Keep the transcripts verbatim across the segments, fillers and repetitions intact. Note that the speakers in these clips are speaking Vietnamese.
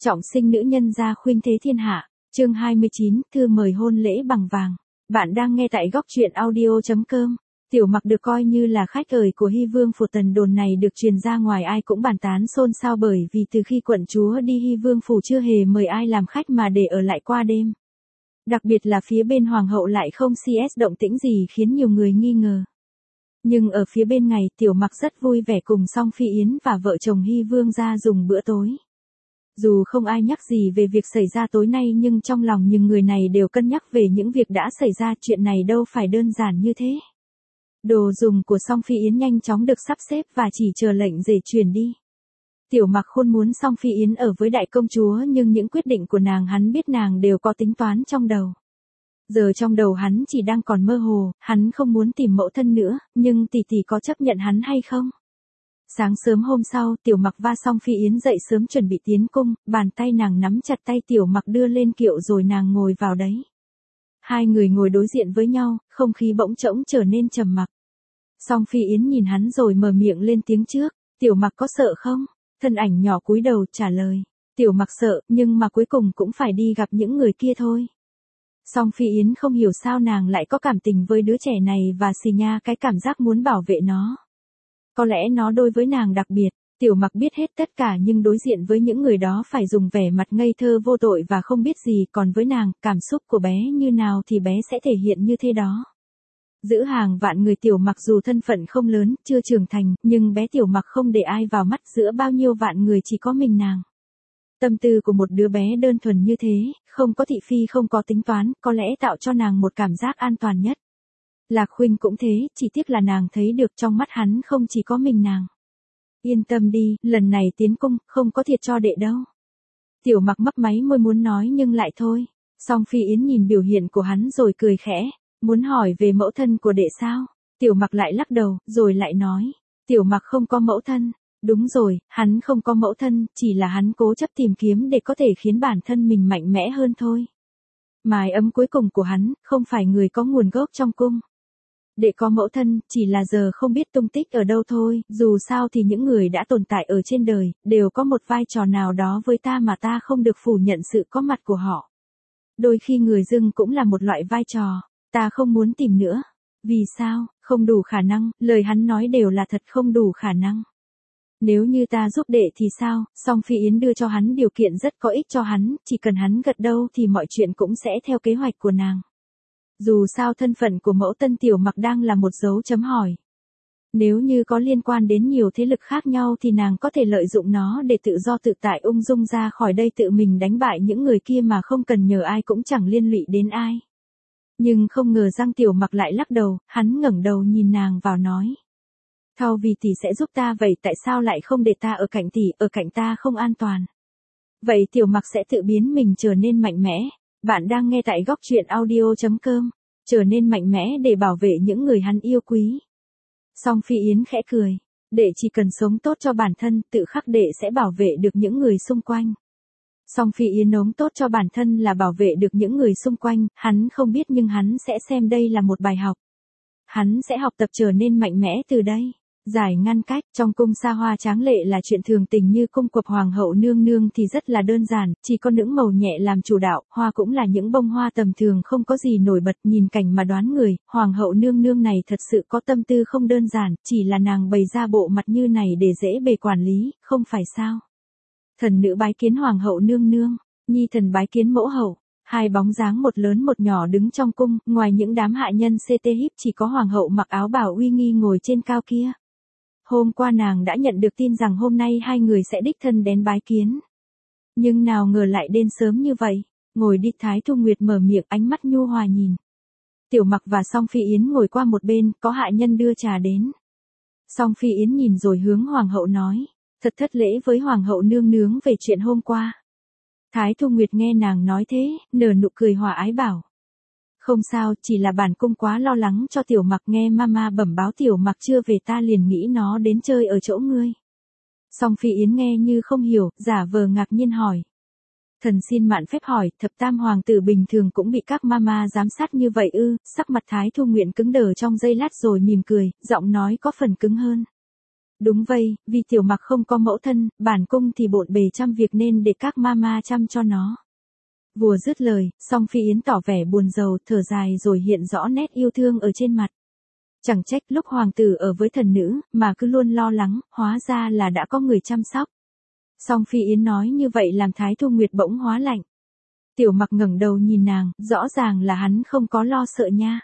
Trọng sinh nữ nhân gia khuynh thế thiên hạ, chương hai mươi chín, thư mời hôn lễ bằng vàng. Bạn đang nghe tại góc truyện audio.com. Tiểu Mặc được coi như là khách ời của Hy Vương phủ, tần đồn này được truyền ra ngoài ai cũng bàn tán xôn xao, bởi vì từ khi quận chúa đi Hy Vương phủ chưa hề mời ai làm khách mà để ở lại qua đêm. Đặc biệt là phía bên hoàng hậu lại không xê ét động tĩnh gì khiến nhiều người nghi ngờ. Nhưng ở phía bên này, Tiểu Mặc rất vui vẻ cùng Song Phi Yến và vợ chồng Hy Vương ra dùng bữa tối. Dù không ai nhắc gì về việc xảy ra tối nay, nhưng trong lòng những người này đều cân nhắc về những việc đã xảy ra, chuyện này đâu phải đơn giản như thế. Đồ dùng của Song Phi Yến nhanh chóng được sắp xếp và chỉ chờ lệnh rể truyền đi. Tiểu Mặc khôn muốn Song Phi Yến ở với đại công chúa, nhưng những quyết định của nàng hắn biết nàng đều có tính toán trong đầu. Giờ trong đầu hắn chỉ đang còn mơ hồ, hắn không muốn tìm mẫu thân nữa, nhưng tỷ tỷ có chấp nhận hắn hay không? Sáng sớm hôm sau, Tiểu Mặc và Song Phi Yến dậy sớm chuẩn bị tiến cung, bàn tay nàng nắm chặt tay Tiểu Mặc đưa lên kiệu rồi nàng ngồi vào đấy. Hai người ngồi đối diện với nhau, không khí bỗng trỗng trở nên trầm mặc. Song Phi Yến nhìn hắn rồi mở miệng lên tiếng trước, Tiểu Mặc có sợ không? Thân ảnh nhỏ cúi đầu trả lời, Tiểu Mặc sợ, nhưng mà cuối cùng cũng phải đi gặp những người kia thôi. Song Phi Yến không hiểu sao nàng lại có cảm tình với đứa trẻ này và xì nha cái cảm giác muốn bảo vệ nó. Có lẽ nó đối với nàng đặc biệt. Tiểu Mặc biết hết tất cả, nhưng đối diện với những người đó phải dùng vẻ mặt ngây thơ vô tội và không biết gì, còn với nàng, cảm xúc của bé như nào thì bé sẽ thể hiện như thế đó. Giữ hàng vạn người, Tiểu Mặc dù thân phận không lớn, chưa trưởng thành, nhưng bé Tiểu Mặc không để ai vào mắt, giữa bao nhiêu vạn người chỉ có mình nàng. Tâm tư của một đứa bé đơn thuần như thế, không có thị phi, không có tính toán, có lẽ tạo cho nàng một cảm giác an toàn nhất. Lạc Khuynh cũng thế, chỉ tiếc là nàng thấy được trong mắt hắn không chỉ có mình nàng. Yên tâm đi, lần này tiến cung, không có thiệt cho đệ đâu. Tiểu Mặc mấp máy môi muốn nói nhưng lại thôi. Song Phi Yến nhìn biểu hiện của hắn rồi cười khẽ, muốn hỏi về mẫu thân của đệ sao? Tiểu Mặc lại lắc đầu, rồi lại nói, Tiểu Mặc không có mẫu thân. Đúng rồi, hắn không có mẫu thân, chỉ là hắn cố chấp tìm kiếm để có thể khiến bản thân mình mạnh mẽ hơn thôi. Mái ấm cuối cùng của hắn, không phải người có nguồn gốc trong cung. Để có mẫu thân, chỉ là giờ không biết tung tích ở đâu thôi, dù sao thì những người đã tồn tại ở trên đời, đều có một vai trò nào đó với ta mà ta không được phủ nhận sự có mặt của họ. Đôi khi người dưng cũng là một loại vai trò, ta không muốn tìm nữa. Vì sao? Không đủ khả năng, lời hắn nói đều là thật, không đủ khả năng. Nếu như ta giúp đệ thì sao? Song Phi Yến đưa cho hắn điều kiện rất có ích cho hắn, chỉ cần hắn gật đầu thì mọi chuyện cũng sẽ theo kế hoạch của nàng. Dù sao thân phận của mẫu thân Tiểu Mặc đang là một dấu chấm hỏi. Nếu như có liên quan đến nhiều thế lực khác nhau thì nàng có thể lợi dụng nó để tự do tự tại ung dung ra khỏi đây, tự mình đánh bại những người kia mà không cần nhờ ai, cũng chẳng liên lụy đến ai. Nhưng không ngờ rằng Tiểu Mặc lại lắc đầu, hắn ngẩng đầu nhìn nàng vào nói. Thao vì tỷ sẽ giúp ta, vậy tại sao lại không để ta ở cạnh tỷ, ở cạnh ta không an toàn. Vậy Tiểu Mặc sẽ tự biến mình trở nên mạnh mẽ. Bạn đang nghe tại góc truyện audio.com, trở nên mạnh mẽ để bảo vệ những người hắn yêu quý. Song Phi Yến khẽ cười, đệ chỉ cần sống tốt cho bản thân, tự khắc đệ sẽ bảo vệ được những người xung quanh. Song Phi Yến ống tốt cho bản thân là bảo vệ được những người xung quanh, hắn không biết nhưng hắn sẽ xem đây là một bài học. Hắn sẽ học tập trở nên mạnh mẽ từ đây. Giải ngăn cách, trong cung xa hoa tráng lệ là chuyện thường tình, như cung quập hoàng hậu nương nương thì rất là đơn giản, chỉ có những màu nhẹ làm chủ đạo, hoa cũng là những bông hoa tầm thường không có gì nổi bật, nhìn cảnh mà đoán người, hoàng hậu nương nương này thật sự có tâm tư không đơn giản, chỉ là nàng bày ra bộ mặt như này để dễ bề quản lý, không phải sao? Thần nữ bái kiến hoàng hậu nương nương, nhi thần bái kiến mẫu hậu. Hai bóng dáng một lớn một nhỏ đứng trong cung, ngoài những đám hạ nhân xê tê híp chỉ có hoàng hậu mặc áo bào uy nghi ngồi trên cao kia. Hôm qua nàng đã nhận được tin rằng hôm nay hai người sẽ đích thân đến bái kiến. Nhưng nào ngờ lại đến sớm như vậy. Ngồi đi, Thái Thu Nguyệt mở miệng, ánh mắt nhu hòa nhìn. Tiểu Mặc và Song Phi Yến ngồi qua một bên, có hạ nhân đưa trà đến. Song Phi Yến nhìn rồi hướng hoàng hậu nói, thật thất lễ với hoàng hậu nương nướng về chuyện hôm qua. Thái Thu Nguyệt nghe nàng nói thế, nở nụ cười hòa ái bảo. Không sao, chỉ là bản cung quá lo lắng cho Tiểu Mặc, nghe mama bẩm báo Tiểu Mặc chưa về ta liền nghĩ nó đến chơi ở chỗ ngươi. Song Phi Yến nghe như không hiểu, giả vờ ngạc nhiên hỏi. Thần xin mạn phép hỏi, thập tam hoàng tử bình thường cũng bị các mama giám sát như vậy ư? Sắc mặt Thái Thu Nguyệt cứng đờ trong giây lát rồi mỉm cười, giọng nói có phần cứng hơn. Đúng vậy, vì Tiểu Mặc không có mẫu thân, bản cung thì bộn bề trăm việc nên để các mama chăm cho nó. Vừa dứt lời, Song Phi Yến tỏ vẻ buồn rầu, thở dài rồi hiện rõ nét yêu thương ở trên mặt. Chẳng trách lúc hoàng tử ở với thần nữ, mà cứ luôn lo lắng, hóa ra là đã có người chăm sóc. Song Phi Yến nói như vậy làm Thái Thu Nguyệt bỗng hóa lạnh. Tiểu Mặc ngẩng đầu nhìn nàng, rõ ràng là hắn không có lo sợ nha.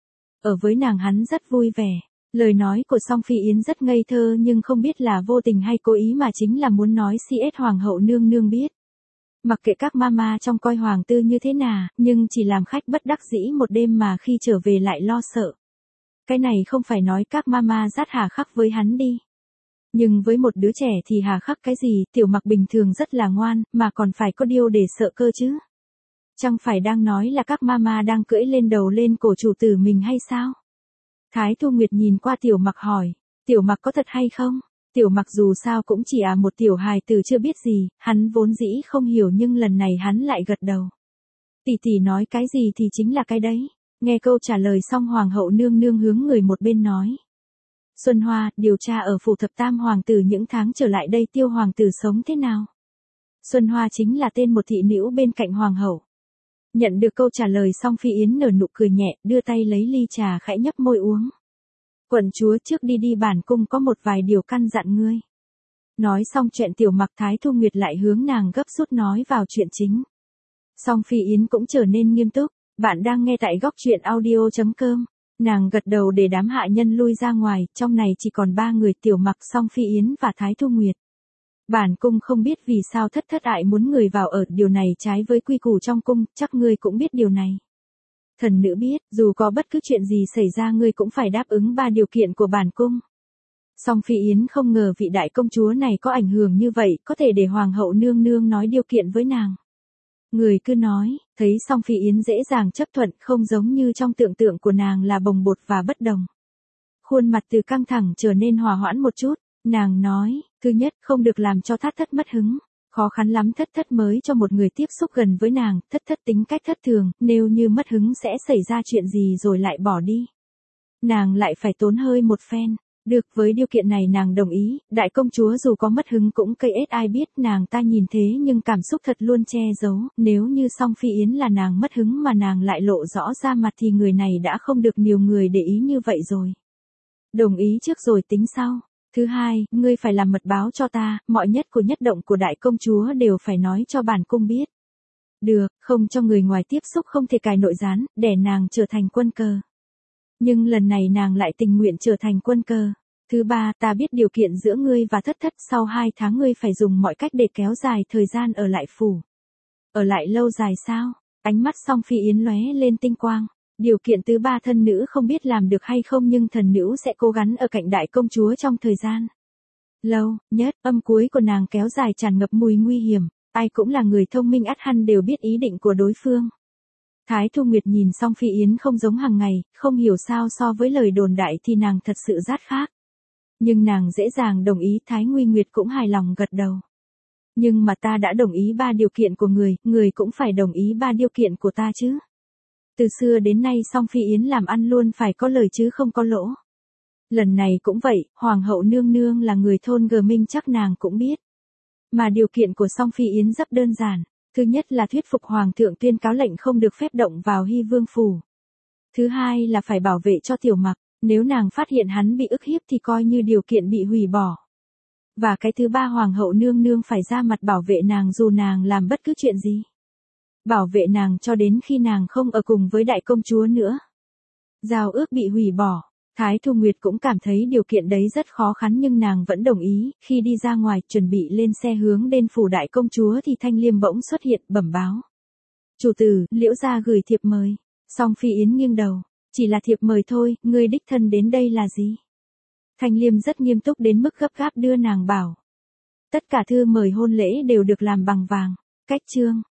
Ở với nàng hắn rất vui vẻ. Lời nói của Song Phi Yến rất ngây thơ nhưng không biết là vô tình hay cố ý mà chính là muốn nói xê ét Hoàng hậu nương nương biết. Mặc kệ các mama trong coi hoàng tư như thế nào, nhưng chỉ làm khách bất đắc dĩ một đêm mà khi trở về lại lo sợ. Cái này không phải nói các mama rất hà khắc với hắn đi. Nhưng với một đứa trẻ thì hà khắc cái gì, Tiểu Mặc bình thường rất là ngoan, mà còn phải có điều để sợ cơ chứ. Chẳng phải đang nói là các mama đang cưỡi lên đầu lên cổ chủ tử mình hay sao? Thái Thu Nguyệt nhìn qua Tiểu Mặc hỏi, Tiểu Mặc có thật hay không? Tiểu Mặc dù sao cũng chỉ à một tiểu hài tử chưa biết gì, hắn vốn dĩ không hiểu nhưng lần này hắn lại gật đầu. Tỷ tỷ nói cái gì thì chính là cái đấy. Nghe câu trả lời xong Hoàng hậu nương nương hướng người một bên nói. Xuân Hoa, điều tra ở phủ thập tam hoàng tử những tháng trở lại đây Tiêu hoàng tử sống thế nào? Xuân Hoa chính là tên một thị nữ bên cạnh hoàng hậu. Nhận được câu trả lời xong Phi Yến nở nụ cười nhẹ, đưa tay lấy ly trà khẽ nhấp môi uống. Quận chúa trước đi đi bản cung có một vài điều căn dặn ngươi. Nói xong chuyện Tiểu Mặc Thái Thu Nguyệt lại hướng nàng gấp rút nói vào chuyện chính. Song Phi Yến cũng trở nên nghiêm túc, bạn đang nghe tại góc truyện audio chấm com. Nàng gật đầu để đám hạ nhân lui ra ngoài, trong này chỉ còn ba người Tiểu Mặc Song Phi Yến và Thái Thu Nguyệt. Bản cung không biết vì sao thất thất ại muốn người vào ở, điều này trái với quy củ trong cung, chắc ngươi cũng biết điều này. Thần nữ biết, dù có bất cứ chuyện gì xảy ra ngươi cũng phải đáp ứng ba điều kiện của bản cung. Song Phi Yến không ngờ vị đại công chúa này có ảnh hưởng như vậy, có thể để hoàng hậu nương nương nói điều kiện với nàng. Người cứ nói, thấy Song Phi Yến dễ dàng chấp thuận, không giống như trong tưởng tượng của nàng là bồng bột và bất đồng. Khuôn mặt từ căng thẳng trở nên hòa hoãn một chút, nàng nói, thứ nhất không được làm cho thất thất mất hứng. Khó khăn lắm thất thất mới cho một người tiếp xúc gần với nàng, thất thất tính cách thất thường, nếu như mất hứng sẽ xảy ra chuyện gì rồi lại bỏ đi. Nàng lại phải tốn hơi một phen. Được, với điều kiện này nàng đồng ý, đại công chúa dù có mất hứng cũng cây ết ai biết, nàng ta nhìn thế nhưng cảm xúc thật luôn che giấu, nếu như Song Phi Yến là nàng mất hứng mà nàng lại lộ rõ ra mặt thì người này đã không được nhiều người để ý như vậy rồi. Đồng ý trước rồi tính sau. Thứ hai, ngươi phải làm mật báo cho ta, mọi nhất của nhất động của đại công chúa đều phải nói cho bản cung biết. Được, không cho người ngoài tiếp xúc, không thể cài nội gián, để nàng trở thành quân cờ. Nhưng lần này nàng lại tình nguyện trở thành quân cờ. Thứ ba, ta biết điều kiện giữa ngươi và thất thất, sau hai tháng ngươi phải dùng mọi cách để kéo dài thời gian ở lại phủ. Ở lại lâu dài sao? Ánh mắt Song Phi Yến lóe lên tinh quang. Điều kiện thứ ba thân nữ không biết làm được hay không nhưng thần nữ sẽ cố gắng ở cạnh đại công chúa trong thời gian lâu nhất. Âm cuối của nàng kéo dài tràn ngập mùi nguy hiểm, ai cũng là người thông minh ắt hẳn đều biết ý định của đối phương. Thái Thu Nguyệt nhìn Song Phi Yến không giống hàng ngày, không hiểu sao so với lời đồn đại thì nàng thật sự rất khác. Nhưng nàng dễ dàng đồng ý, Thái Nguy Nguyệt cũng hài lòng gật đầu. Nhưng mà ta đã đồng ý ba điều kiện của người, người cũng phải đồng ý ba điều kiện của ta chứ. Từ xưa đến nay Song Phi Yến làm ăn luôn phải có lời chứ không có lỗ. Lần này cũng vậy, Hoàng hậu nương nương là người thôn Gờ Minh chắc nàng cũng biết. Mà điều kiện của Song Phi Yến rất đơn giản. Thứ nhất là thuyết phục Hoàng thượng tuyên cáo lệnh không được phép động vào Hy Vương phủ. Thứ hai là phải bảo vệ cho Tiểu Mặc, nếu nàng phát hiện hắn bị ức hiếp thì coi như điều kiện bị hủy bỏ. Và cái thứ ba Hoàng hậu nương nương phải ra mặt bảo vệ nàng dù nàng làm bất cứ chuyện gì. Bảo vệ nàng cho đến khi nàng không ở cùng với đại công chúa nữa. Giao ước bị hủy bỏ. Thái Thu Nguyệt cũng cảm thấy điều kiện đấy rất khó khăn nhưng nàng vẫn đồng ý. Khi đi ra ngoài chuẩn bị lên xe hướng đến phủ đại công chúa thì Thanh Liêm bỗng xuất hiện bẩm báo. Chủ tử, Liễu gia gửi thiệp mời. Song Phi Yến nghiêng đầu. Chỉ là thiệp mời thôi, ngươi đích thân đến đây là gì? Thanh Liêm rất nghiêm túc đến mức gấp gáp đưa nàng bảo. Tất cả thư mời hôn lễ đều được làm bằng vàng. Cách chương.